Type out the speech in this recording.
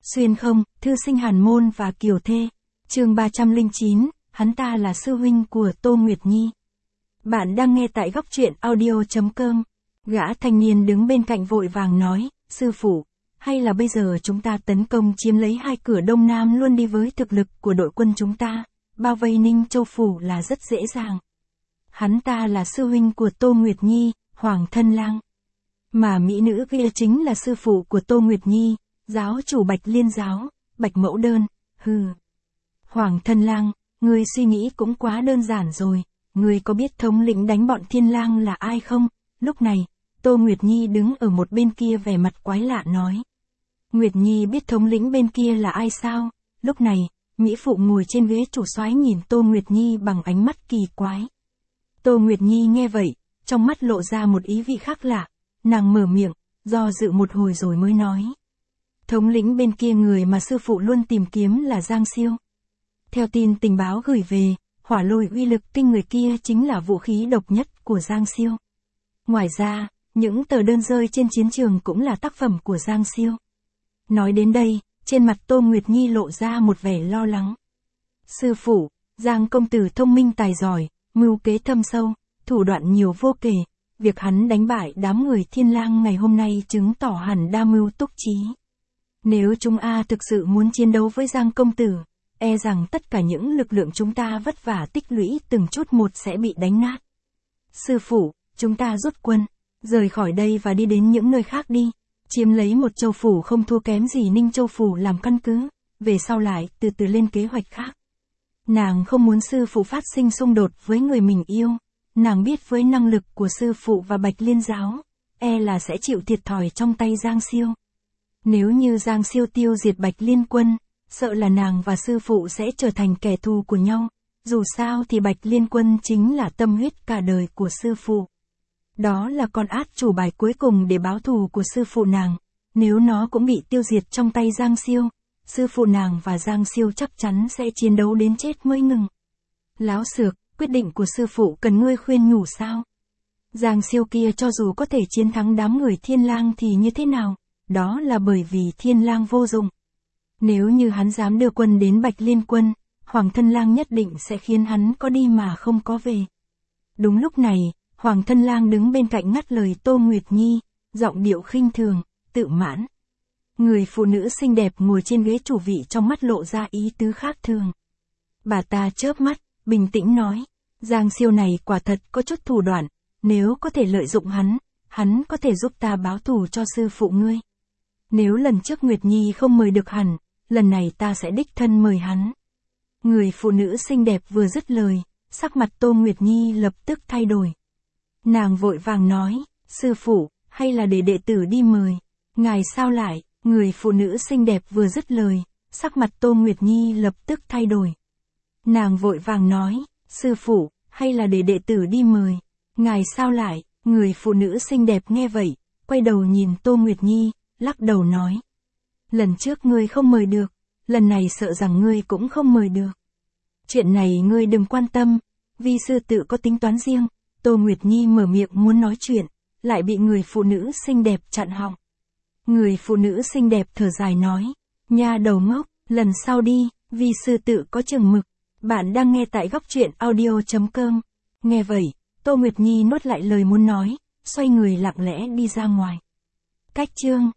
Xuyên không, thư sinh Hàn Môn và Kiều Thê. Chương 309, hắn ta là sư huynh của Tô Nguyệt Nhi. Bạn đang nghe tại góc truyện audio.com. Gã thanh niên đứng bên cạnh vội vàng nói, sư phụ, hay là bây giờ chúng ta tấn công chiếm lấy hai cửa Đông Nam luôn đi, với thực lực của đội quân chúng ta, bao vây Ninh Châu Phủ là rất dễ dàng. Hắn ta là sư huynh của Tô Nguyệt Nhi, Hoàng Thân Lang. Mà mỹ nữ kia chính là sư phụ của Tô Nguyệt Nhi, giáo chủ Bạch Liên giáo, Bạch Mẫu Đơn. Hoàng Thân Lang, ngươi suy nghĩ cũng quá đơn giản rồi, ngươi có biết thống lĩnh đánh bọn Thiên Lang là ai không? Lúc này, Tô Nguyệt Nhi đứng ở một bên kia vẻ mặt quái lạ nói. Nguyệt Nhi biết thống lĩnh bên kia là ai sao? Lúc này, mỹ phụ ngồi trên ghế chủ soái nhìn Tô Nguyệt Nhi bằng ánh mắt kỳ quái. Tô Nguyệt Nhi nghe vậy, trong mắt lộ ra một ý vị khác lạ, nàng mở miệng, do dự một hồi rồi mới nói. Thống lĩnh bên kia người mà sư phụ luôn tìm kiếm là Giang Siêu. Theo tin tình báo gửi về, hỏa lôi uy lực kinh người kia chính là vũ khí độc nhất của Giang Siêu. Ngoài ra, những tờ đơn rơi trên chiến trường cũng là tác phẩm của Giang Siêu. Nói đến đây, trên mặt Tô Nguyệt Nhi lộ ra một vẻ lo lắng. Sư phụ, Giang công tử thông minh tài giỏi, mưu kế thâm sâu, thủ đoạn nhiều vô kể. Việc hắn đánh bại đám người Thiên Lang ngày hôm nay chứng tỏ hẳn đa mưu túc trí. Nếu chúng thực sự muốn chiến đấu với Giang công tử, e rằng tất cả những lực lượng chúng ta vất vả tích lũy từng chút một sẽ bị đánh nát. Sư phụ, chúng ta rút quân, rời khỏi đây và đi đến những nơi khác đi, chiếm lấy một châu phủ không thua kém gì Ninh Châu Phủ làm căn cứ, về sau lại từ từ lên kế hoạch khác. Nàng không muốn sư phụ phát sinh xung đột với người mình yêu, nàng biết với năng lực của sư phụ và Bạch Liên giáo, e là sẽ chịu thiệt thòi trong tay Giang Siêu. Nếu như Giang Siêu tiêu diệt Bạch Liên quân, sợ là nàng và sư phụ sẽ trở thành kẻ thù của nhau, dù sao thì Bạch Liên quân chính là tâm huyết cả đời của sư phụ. Đó là con át chủ bài cuối cùng để báo thù của sư phụ nàng, nếu nó cũng bị tiêu diệt trong tay Giang Siêu, sư phụ nàng và Giang Siêu chắc chắn sẽ chiến đấu đến chết mới ngừng. Láo xược, quyết định của sư phụ cần ngươi khuyên nhủ sao? Giang Siêu kia cho dù có thể chiến thắng đám người Thiên Lang thì như thế nào? Đó là bởi vì Thiên Lang vô dụng. Nếu như hắn dám đưa quân đến Bạch Liên quân, Hoàng Thân Lang nhất định sẽ khiến hắn có đi mà không có về. Đúng lúc này, Hoàng Thân Lang đứng bên cạnh ngắt lời Tô Nguyệt Nhi, giọng điệu khinh thường, tự mãn. Người phụ nữ xinh đẹp ngồi trên ghế chủ vị trong mắt lộ ra ý tứ khác thường. Bà ta chớp mắt, bình tĩnh nói, Giang Siêu này quả thật có chút thủ đoạn, nếu có thể lợi dụng hắn có thể giúp ta báo thù cho sư phụ ngươi. Nếu lần trước Nguyệt Nhi không mời được hẳn, lần này ta sẽ đích thân mời hắn. Người phụ nữ xinh đẹp vừa dứt lời, sắc mặt Tô Nguyệt Nhi lập tức thay đổi. Nàng vội vàng nói, sư phụ, hay là để đệ tử đi mời. Ngài sao lại? Người phụ nữ xinh đẹp vừa dứt lời, sắc mặt Tô Nguyệt Nhi lập tức thay đổi. Nàng vội vàng nói, sư phụ, hay là để đệ tử đi mời. Ngài sao lại? Người phụ nữ xinh đẹp nghe vậy, quay đầu nhìn Tô Nguyệt Nhi, lắc đầu nói. Lần trước ngươi không mời được, lần này sợ rằng ngươi cũng không mời được. Chuyện này ngươi đừng quan tâm, vi sư tự có tính toán riêng. Tô Nguyệt Nhi mở miệng muốn nói chuyện, lại bị người phụ nữ xinh đẹp chặn họng. Người phụ nữ xinh đẹp thở dài nói, nha đầu ngốc, lần sau đi, vi sư tự có chừng mực. Bạn đang nghe tại góc truyện audio.com. Nghe vậy, Tô Nguyệt Nhi nuốt lại lời muốn nói, xoay người lặng lẽ đi ra ngoài. Cách chương